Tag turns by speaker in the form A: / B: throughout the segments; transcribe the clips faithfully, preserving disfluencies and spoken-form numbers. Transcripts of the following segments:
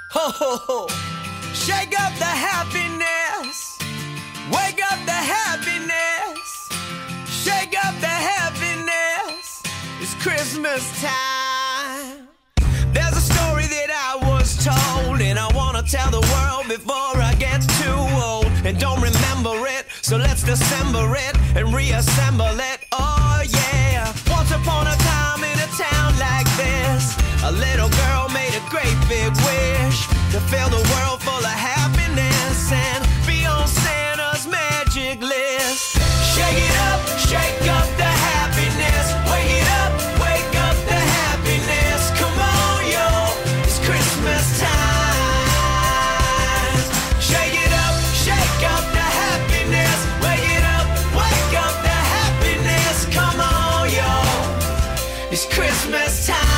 A: Ho, ho, ho. Shake up the happiness. Wake up the happiness. Shake up the happiness. It's Christmas time. There's a story that I was told, and I wanna tell the world before I get too old and don't remember it. So let's dissemble it and reassemble it. Oh yeah. Once upon a time in a town like this, a little girl made a great big wish to fill the world full of happiness and be on Santa's magic list. Shake it up, shake up the happiness. Wake it up, wake up the happiness. Come on, yo, it's Christmas time. Shake it up, shake up the happiness. Wake it up, wake up the happiness. Come on, yo, it's Christmas time.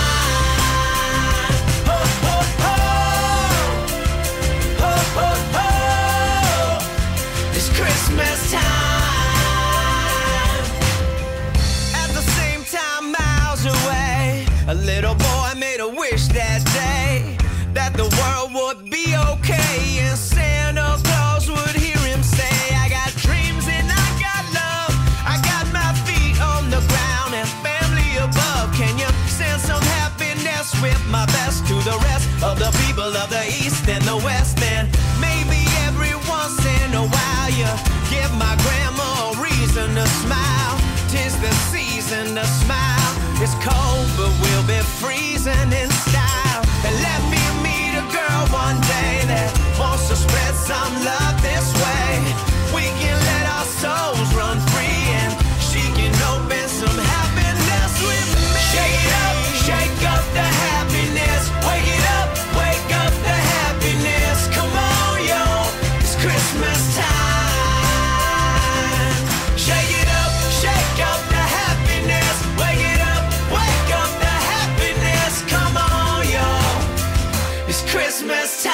A: Christmas time. At the same time, miles away, a little boy made a wish that day that the world would be okay and Santa Claus would hear him say, I got dreams and I got love, I got my feet on the ground and family above. Can you send some happiness with my best to the rest of the people of the East and the West? And maybe every once in a while you give my grandma a reason to smile. 'Tis the season to smile. It's cold, but we'll be freezing in style. And let me meet a girl one day that wants to spread some love this way. We can let our souls run free and she can open some happiness with me. Shake it up, shake up the happiness. Wake it up, wake up the happiness. Come on, yo, it's Christmas time. Shake it up, shake up the happiness. Wake it up, wake up the happiness. Come on, yo, it's Christmas time.